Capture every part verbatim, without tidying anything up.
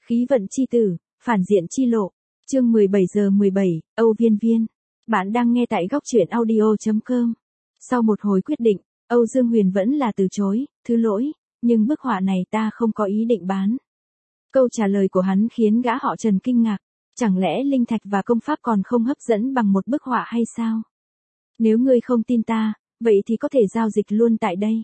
Khí vận chi tử, phản diện chi lộ. Chương mười bảy giờ mười bảy, Âu Viên Viên. Bạn đang nghe tại góc truyện audio chấm com. Sau một hồi quyết định, Âu Dương Huyền vẫn là từ chối, thứ lỗi, nhưng bức họa này ta không có ý định bán. Câu trả lời của hắn khiến gã họ Trần kinh ngạc. Chẳng lẽ linh thạch và công pháp còn không hấp dẫn bằng một bức họa hay sao? Nếu ngươi không tin ta, vậy thì có thể giao dịch luôn tại đây.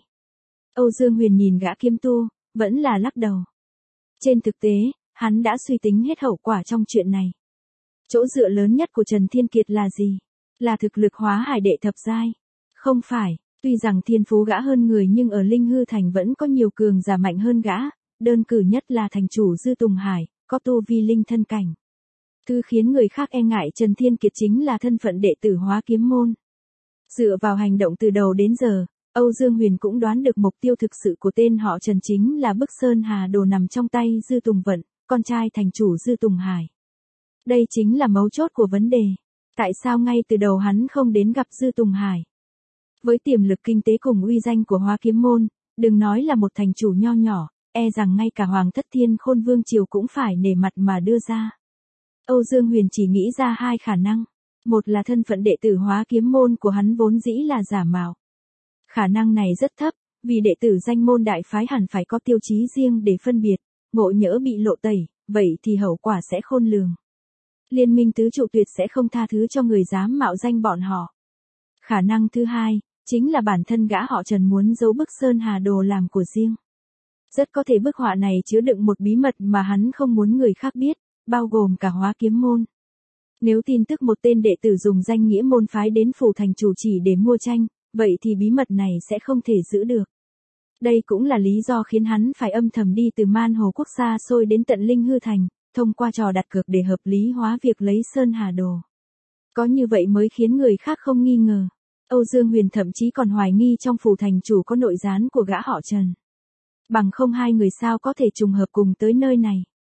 Âu Dương Huyền nhìn gã kiếm tu, vẫn là lắc đầu. Trên thực tế, hắn đã suy tính hết hậu quả trong chuyện này. Chỗ dựa lớn nhất của Trần Thiên Kiệt là gì? Là thực lực hóa hải đệ thập giai. Không phải, tuy rằng thiên phú gã hơn người nhưng ở Linh Hư Thành vẫn có nhiều cường giả mạnh hơn gã, đơn cử nhất là thành chủ Dư Tùng Hải, có tu vi linh thân cảnh. Thứ khiến người khác e ngại Trần Thiên Kiệt chính là thân phận đệ tử Hóa Kiếm môn. Dựa vào hành động từ đầu đến giờ, Âu Dương Huyền cũng đoán được mục tiêu thực sự của tên họ Trần chính là bức Sơn Hà Đồ nằm trong tay Dư Tùng Vận, con trai thành chủ Dư Tùng Hải. Đây chính là mấu chốt của vấn đề. Tại sao ngay từ đầu hắn không đến gặp Dư Tùng Hải? Với tiềm lực kinh tế cùng uy danh của Hóa Kiếm môn, đừng nói là một thành chủ nho nhỏ, e rằng ngay cả Hoàng Thất Thiên Khôn Vương Triều cũng phải nể mặt mà đưa ra. Âu Dương Huyền chỉ nghĩ ra hai khả năng. Một là thân phận đệ tử Hóa Kiếm môn của hắn vốn dĩ là giả mạo. Khả năng này rất thấp, vì đệ tử danh môn đại phái hẳn phải có tiêu chí riêng để phân biệt, ngộ nhỡ bị lộ tẩy, vậy thì hậu quả sẽ khôn lường. Liên minh tứ trụ tuyệt sẽ không tha thứ cho người dám mạo danh bọn họ. Khả năng thứ hai, chính là bản thân gã họ Trần muốn giấu bức Sơn Hà Đồ làm của riêng. Rất có thể bức họa này chứa đựng một bí mật mà hắn không muốn người khác biết, bao gồm cả Hóa Kiếm môn. Nếu tin tức một tên đệ tử dùng danh nghĩa môn phái đến phủ thành chủ chỉ để mua tranh, vậy thì bí mật này sẽ không thể giữ được. Đây cũng là lý do khiến hắn phải âm thầm đi từ Man Hồ Quốc xa xôi đến tận Linh Hư Thành, thông qua trò đặt cược để hợp lý hóa việc lấy Sơn Hà Đồ. Có như vậy mới khiến người khác không nghi ngờ. Âu Dương Huyền thậm chí còn hoài nghi trong phủ thành chủ có nội gián của gã họ Trần. Bằng không hai người sao có thể trùng hợp cùng tới nơi này.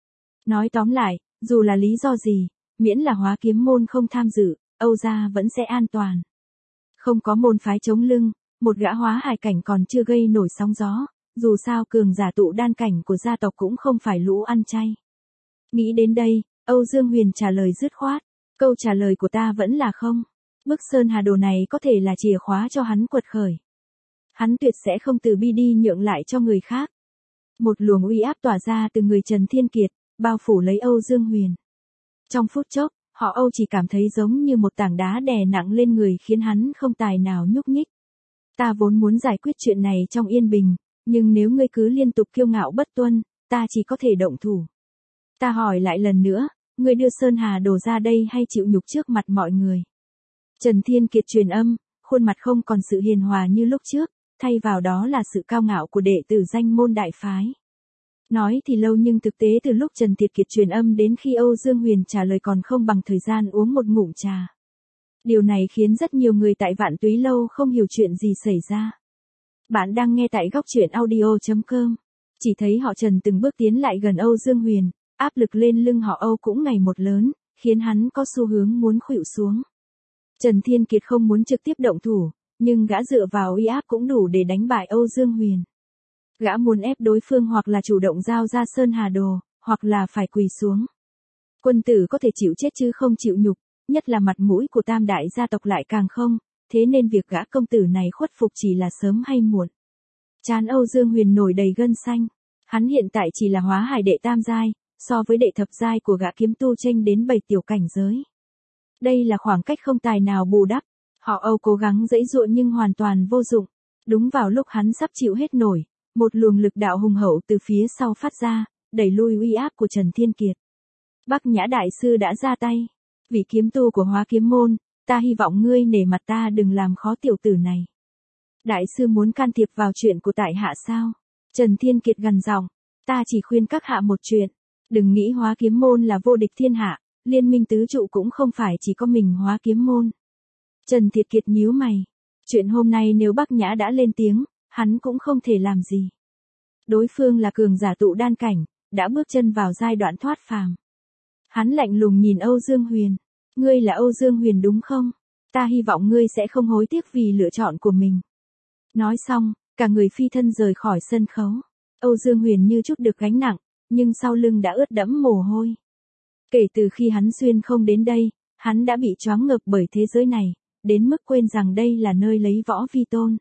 Nói tóm lại, dù là lý do gì, miễn là Hóa Kiếm môn không tham dự, Âu gia vẫn sẽ an toàn. Không có môn phái chống lưng, một gã hóa hải cảnh còn chưa gây nổi sóng gió, dù sao cường giả tụ đan cảnh của gia tộc cũng không phải lũ ăn chay. Nghĩ đến đây, Âu Dương Huyền trả lời dứt khoát, câu trả lời của ta vẫn là không. Bức Sơn Hà Đồ này có thể là chìa khóa cho hắn quật khởi. Hắn tuyệt sẽ không từ bi đi nhượng lại cho người khác. Một luồng uy áp tỏa ra từ người Trần Thiên Kiệt, bao phủ lấy Âu Dương Huyền. Trong phút chốc, họ Âu chỉ cảm thấy giống như một tảng đá đè nặng lên người khiến hắn không tài nào nhúc nhích. Ta vốn muốn giải quyết chuyện này trong yên bình, nhưng nếu ngươi cứ liên tục kiêu ngạo bất tuân, ta chỉ có thể động thủ. Ta hỏi lại lần nữa, ngươi đưa Sơn Hà Đồ ra đây hay chịu nhục trước mặt mọi người? Trần Thiên Kiệt truyền âm, khuôn mặt không còn sự hiền hòa như lúc trước, thay vào đó là sự cao ngạo của đệ tử danh môn đại phái. Nói thì lâu nhưng thực tế từ lúc Trần Thiên Kiệt truyền âm đến khi Âu Dương Huyền trả lời còn không bằng thời gian uống một ngụm trà. Điều này khiến rất nhiều người tại Vạn Túy Lâu không hiểu chuyện gì xảy ra. Bạn đang nghe tại góc truyện audio chấm com. Chỉ thấy họ Trần từng bước tiến lại gần Âu Dương Huyền, áp lực lên lưng họ Âu cũng ngày một lớn, khiến hắn có xu hướng muốn khuỵu xuống. Trần Thiên Kiệt không muốn trực tiếp động thủ, nhưng gã dựa vào uy áp cũng đủ để đánh bại Âu Dương Huyền. Gã muốn ép đối phương hoặc là chủ động giao ra Sơn Hà Đồ, hoặc là phải quỳ xuống. Quân tử có thể chịu chết chứ không chịu nhục, nhất là mặt mũi của tam đại gia tộc lại càng không, thế nên việc gã công tử này khuất phục chỉ là sớm hay muộn. Trán Âu Dương Huyền nổi đầy gân xanh, hắn hiện tại chỉ là hóa hải đệ tam giai, so với đệ thập giai của gã kiếm tu chênh đến bảy tiểu cảnh giới. Đây là khoảng cách không tài nào bù đắp, họ Âu cố gắng giãy giụa nhưng hoàn toàn vô dụng. Đúng vào lúc hắn sắp chịu hết nổi, một luồng lực đạo hùng hậu từ phía sau phát ra, đẩy lui uy áp của Trần Thiên Kiệt. Bắc Nhã đại sư đã ra tay. Vị kiếm tu của Hóa Kiếm môn, ta hy vọng ngươi nể mặt ta đừng làm khó tiểu tử này. Đại sư muốn can thiệp vào chuyện của tại hạ sao? Trần Thiên Kiệt gằn giọng, ta chỉ khuyên các hạ một chuyện, đừng nghĩ Hóa Kiếm môn là vô địch thiên hạ, liên minh tứ trụ cũng không phải chỉ có mình Hóa Kiếm môn. Trần Thiên Kiệt nhíu mày, chuyện hôm nay nếu Bắc Nhã đã lên tiếng, hắn cũng không thể làm gì. Đối phương là cường giả tụ đan cảnh, đã bước chân vào giai đoạn thoát phàm. Hắn lạnh lùng nhìn Âu Dương Huyền, ngươi là Âu Dương Huyền đúng không? Ta hy vọng ngươi sẽ không hối tiếc vì lựa chọn của mình. Nói xong, cả người phi thân rời khỏi sân khấu. Âu Dương Huyền như chút được gánh nặng, nhưng sau lưng đã ướt đẫm mồ hôi. Kể từ khi hắn xuyên không đến đây, hắn đã bị choáng ngợp bởi thế giới này, đến mức quên rằng đây là nơi lấy võ vi tôn.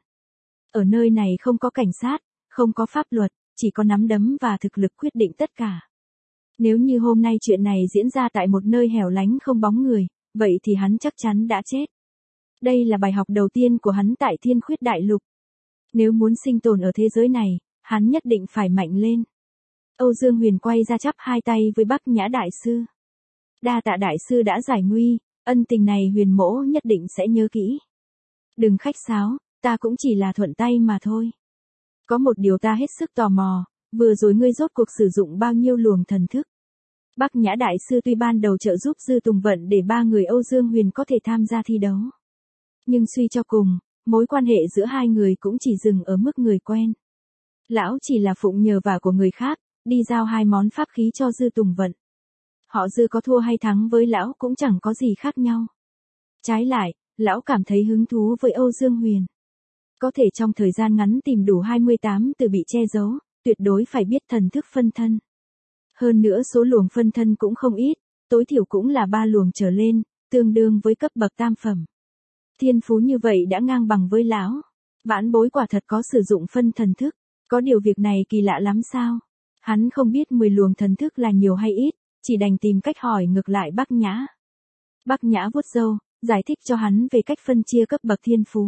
Ở nơi này không có cảnh sát, không có pháp luật, chỉ có nắm đấm và thực lực quyết định tất cả. Nếu như hôm nay chuyện này diễn ra tại một nơi hẻo lánh không bóng người, vậy thì hắn chắc chắn đã chết. Đây là bài học đầu tiên của hắn tại Thiên Khuyết Đại Lục. Nếu muốn sinh tồn ở thế giới này, hắn nhất định phải mạnh lên. Âu Dương Huyền quay ra chắp hai tay với Bắc Nhã Đại Sư. Đa tạ Đại Sư đã giải nguy, ân tình này Huyền mỗ nhất định sẽ nhớ kỹ. Đừng khách sáo, ta cũng chỉ là thuận tay mà thôi. Có một điều ta hết sức tò mò, vừa rồi ngươi rốt cuộc sử dụng bao nhiêu luồng thần thức? Bắc Nhã Đại Sư tuy ban đầu trợ giúp Dư Tùng Vận để ba người Âu Dương Huyền có thể tham gia thi đấu. Nhưng suy cho cùng, mối quan hệ giữa hai người cũng chỉ dừng ở mức người quen. Lão chỉ là phụng nhờ vả của người khác, đi giao hai món pháp khí cho Dư Tùng Vận. Họ Dư có thua hay thắng với lão cũng chẳng có gì khác nhau. Trái lại, lão cảm thấy hứng thú với Âu Dương Huyền. Có thể trong thời gian ngắn tìm đủ hai mươi tám từ bị che giấu, tuyệt đối phải biết thần thức phân thân. Hơn nữa số luồng phân thân cũng không ít, tối thiểu cũng là ba luồng trở lên, tương đương với cấp bậc tam phẩm. Thiên phú như vậy đã ngang bằng với lão. Vãn bối quả thật có sử dụng phân thần thức, có điều việc này kỳ lạ lắm sao? Hắn không biết mười luồng thần thức là nhiều hay ít, chỉ đành tìm cách hỏi ngược lại Bắc Nhã. Bắc Nhã vuốt râu, giải thích cho hắn về cách phân chia cấp bậc thiên phú.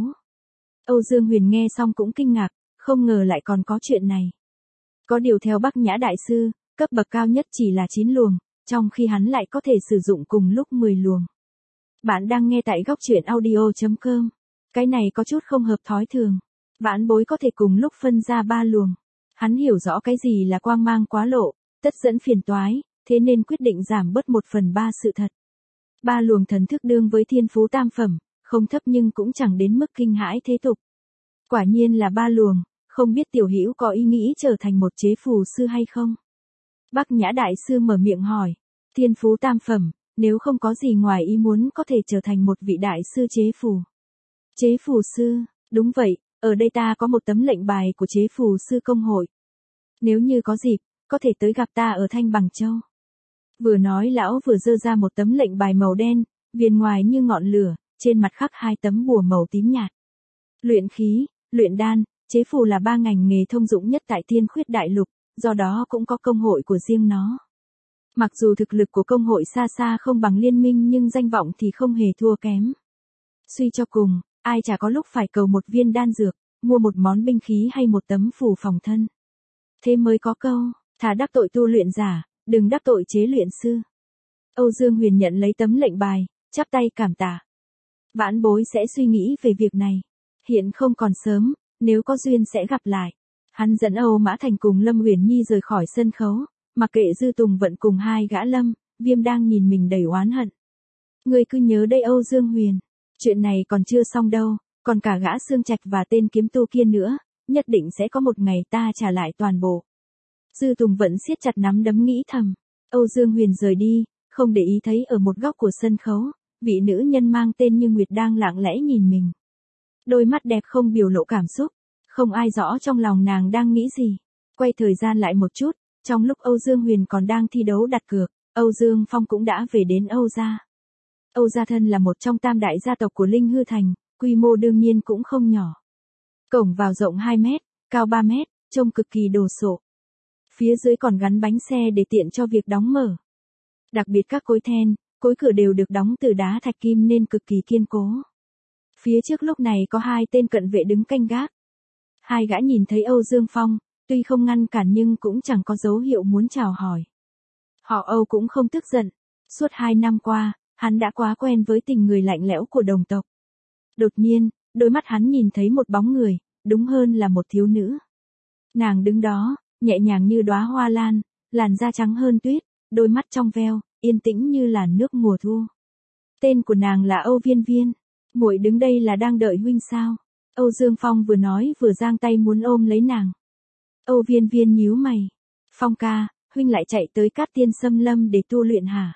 Âu Dương Huyền nghe xong cũng kinh ngạc, không ngờ lại còn có chuyện này. Có điều theo Bắc Nhã Đại Sư, cấp bậc cao nhất chỉ là chín luồng, trong khi hắn lại có thể sử dụng cùng lúc mười luồng. Bạn đang nghe tại góc truyện audio chấm com. Cái này có chút không hợp thói thường. Vãn bối có thể cùng lúc phân ra ba luồng. Hắn hiểu rõ cái gì là quang mang quá lộ, tất dẫn phiền toái, thế nên quyết định giảm bớt một phần ba sự thật. Ba luồng thần thức đương với thiên phú tam phẩm, không thấp nhưng cũng chẳng đến mức kinh hãi thế tục. Quả nhiên là ba luồng, không biết tiểu hữu có ý nghĩ trở thành một chế phù sư hay không? Bắc Nhã Đại Sư mở miệng hỏi. Thiên phú tam phẩm, nếu không có gì ngoài ý muốn có thể trở thành một vị đại sư chế phù. Chế phù sư, đúng vậy, ở đây ta có một tấm lệnh bài của chế phù sư công hội. Nếu như có dịp, có thể tới gặp ta ở Thanh Bằng Châu. Vừa nói lão vừa giơ ra một tấm lệnh bài màu đen, viền ngoài như ngọn lửa, trên mặt khắc hai tấm bùa màu tím nhạt. Luyện khí, luyện đan, chế phù là ba ngành nghề thông dụng nhất tại Thiên Khuyết Đại Lục, do đó cũng có công hội của riêng nó. Mặc dù thực lực của công hội xa xa không bằng liên minh nhưng danh vọng thì không hề thua kém. Suy cho cùng, ai chả có lúc phải cầu một viên đan dược, mua một món binh khí hay một tấm phù phòng thân. Thế mới có câu, thà đắc tội tu luyện giả, đừng đắc tội chế luyện sư. Âu Dương Huyền nhận lấy tấm lệnh bài, chắp tay cảm tạ. Vãn bối sẽ suy nghĩ về việc này. Hiện không còn sớm, nếu có duyên sẽ gặp lại. Hắn dẫn Âu Mã Thành cùng Lâm Uyển Nhi rời khỏi sân khấu, mặc kệ Dư Tùng Vận cùng hai gã Lâm, Viêm đang nhìn mình đầy oán hận. Ngươi cứ nhớ đây Âu Dương Huyền, chuyện này còn chưa xong đâu, còn cả gã Xương Trạch và tên kiếm tu kia nữa, nhất định sẽ có một ngày ta trả lại toàn bộ. Dư Tùng Vận siết chặt nắm đấm nghĩ thầm. Âu Dương Huyền rời đi, không để ý thấy ở một góc của sân khấu, vị nữ nhân mang tên Như Nguyệt đang lặng lẽ nhìn mình. Đôi mắt đẹp không biểu lộ cảm xúc, không ai rõ trong lòng nàng đang nghĩ gì. Quay thời gian lại một chút, trong lúc Âu Dương Huyền còn đang thi đấu đặt cược, Âu Dương Phong cũng đã về đến Âu gia. Âu gia thân là một trong tam đại gia tộc của Linh Hư Thành, quy mô đương nhiên cũng không nhỏ. Cổng vào rộng hai mét, cao ba mét, trông cực kỳ đồ sộ. Phía dưới còn gắn bánh xe để tiện cho việc đóng mở. Đặc biệt các cối then, cối cửa đều được đóng từ đá thạch kim nên cực kỳ kiên cố. Phía trước lúc này có hai tên cận vệ đứng canh gác. Hai gã nhìn thấy Âu Dương Phong, tuy không ngăn cản nhưng cũng chẳng có dấu hiệu muốn chào hỏi. Họ Âu cũng không tức giận. Suốt hai năm qua, hắn đã quá quen với tình người lạnh lẽo của đồng tộc. Đột nhiên, đôi mắt hắn nhìn thấy một bóng người, đúng hơn là một thiếu nữ. Nàng đứng đó, nhẹ nhàng như đóa hoa lan, làn da trắng hơn tuyết, đôi mắt trong veo, yên tĩnh như làn nước mùa thu. Tên của nàng là Âu Viên Viên. Muội đứng đây là đang đợi huynh sao? Âu Dương Phong vừa nói vừa giang tay muốn ôm lấy nàng. Âu Viên Viên nhíu mày. Phong ca, huynh lại chạy tới Cát Tiên Xâm Lâm để tu luyện hả?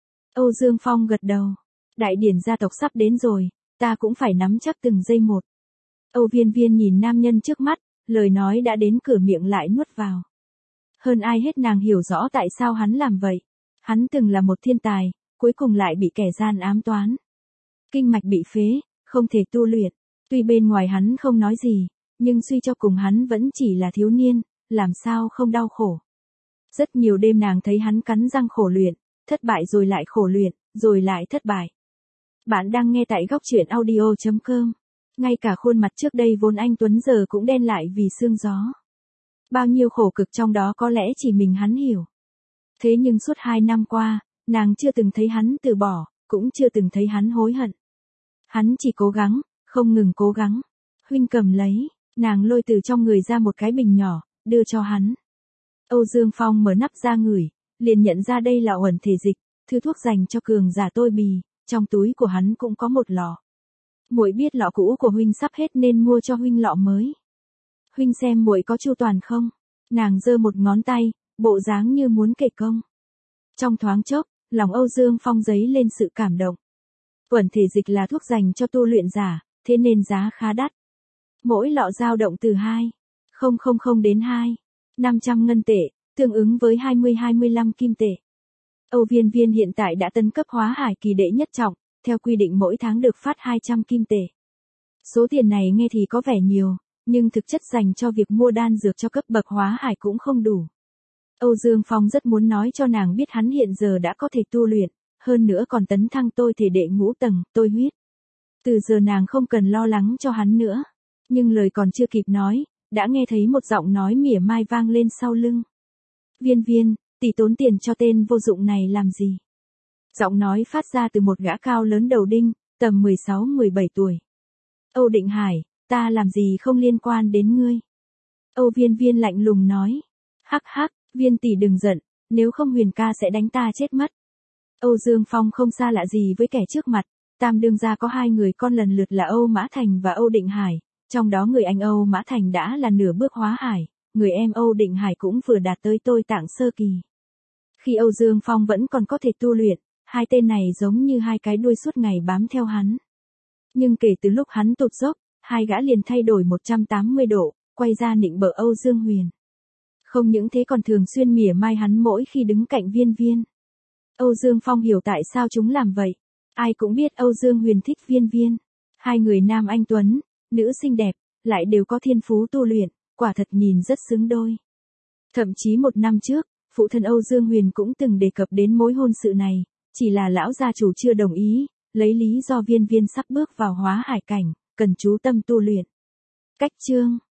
Âu Dương Phong gật đầu. Đại điển gia tộc sắp đến rồi, ta cũng phải nắm chắc từng giây một. Âu Viên Viên nhìn nam nhân trước mắt, lời nói đã đến cửa miệng lại nuốt vào. Hơn ai hết nàng hiểu rõ tại sao hắn làm vậy. Hắn từng là một thiên tài, cuối cùng lại bị kẻ gian ám toán. Kinh mạch bị phế, không thể tu luyện. Tuy bên ngoài hắn không nói gì, nhưng suy cho cùng hắn vẫn chỉ là thiếu niên, làm sao không đau khổ. Rất nhiều đêm nàng thấy hắn cắn răng khổ luyện, thất bại rồi lại khổ luyện, rồi lại thất bại. Bạn đang nghe tại góc truyện audio chấm com. Ngay cả khuôn mặt trước đây vốn anh tuấn giờ cũng đen lại vì sương gió. Bao nhiêu khổ cực trong đó có lẽ chỉ mình hắn hiểu. Thế nhưng suốt hai năm qua, nàng chưa từng thấy hắn từ bỏ, cũng chưa từng thấy hắn hối hận. Hắn chỉ cố gắng, không ngừng cố gắng. Huynh cầm lấy, nàng lôi từ trong người ra một cái bình nhỏ, đưa cho hắn. Âu Dương Phong mở nắp ra ngửi, liền nhận ra đây là uẩn thể dịch, thứ thuốc dành cho cường giả tôi bì, trong túi của hắn cũng có một lọ. Muội biết lọ cũ của huynh sắp hết nên mua cho huynh lọ mới. Huynh xem muội có chu toàn không? Nàng giơ một ngón tay, bộ dáng như muốn kể công. Trong thoáng chốc, lòng Âu Dương Phong dấy lên sự cảm động. Uẩn thể dịch là thuốc dành cho tu luyện giả, thế nên giá khá đắt. Mỗi lọ dao động từ hai nghìn đến hai nghìn năm trăm ngân tệ, tương ứng với hai mươi đến hai mươi lăm kim tệ. Âu Viên Viên hiện tại đã tấn cấp hóa hải kỳ đệ nhất trọng, theo quy định mỗi tháng được phát hai trăm kim tệ. Số tiền này nghe thì có vẻ nhiều, nhưng thực chất dành cho việc mua đan dược cho cấp bậc hóa hải cũng không đủ. Âu Dương Phong rất muốn nói cho nàng biết hắn hiện giờ đã có thể tu luyện, hơn nữa còn tấn thăng tôi thể đệ ngũ tầng, tôi huyết. Từ giờ nàng không cần lo lắng cho hắn nữa. Nhưng lời còn chưa kịp nói, đã nghe thấy một giọng nói mỉa mai vang lên sau lưng. Viên Viên, tỷ tốn tiền cho tên vô dụng này làm gì? Giọng nói phát ra từ một gã cao lớn đầu đinh, tầm mười sáu mười bảy tuổi. Âu Định Hải, ta làm gì không liên quan đến ngươi. Âu Viên Viên lạnh lùng nói. Hắc hắc, Viên tỷ đừng giận, nếu không Huyền ca sẽ đánh ta chết mất. Âu Dương Phong không xa lạ gì với kẻ trước mặt, tam đương gia có hai người con lần lượt là Âu Mã Thành và Âu Định Hải, trong đó người anh Âu Mã Thành đã là nửa bước hóa hải, người em Âu Định Hải cũng vừa đạt tới tôi tạng sơ kỳ. Khi Âu Dương Phong vẫn còn có thể tu luyện, hai tên này giống như hai cái đuôi suốt ngày bám theo hắn. Nhưng kể từ lúc hắn tụt dốc, hai gã liền thay đổi một trăm tám mươi độ, quay ra nịnh bợ Âu Dương Huyền. Không những thế còn thường xuyên mỉa mai hắn mỗi khi đứng cạnh Viên Viên. Âu Dương Phong hiểu tại sao chúng làm vậy. Ai cũng biết Âu Dương Huyền thích Viên Viên. Hai người nam anh tuấn, nữ xinh đẹp, lại đều có thiên phú tu luyện, quả thật nhìn rất xứng đôi. Thậm chí một năm trước, phụ thân Âu Dương Huyền cũng từng đề cập đến mối hôn sự này, chỉ là lão gia chủ chưa đồng ý, lấy lý do Viên Viên sắp bước vào hóa hải cảnh, cần chú tâm tu luyện. Cách chương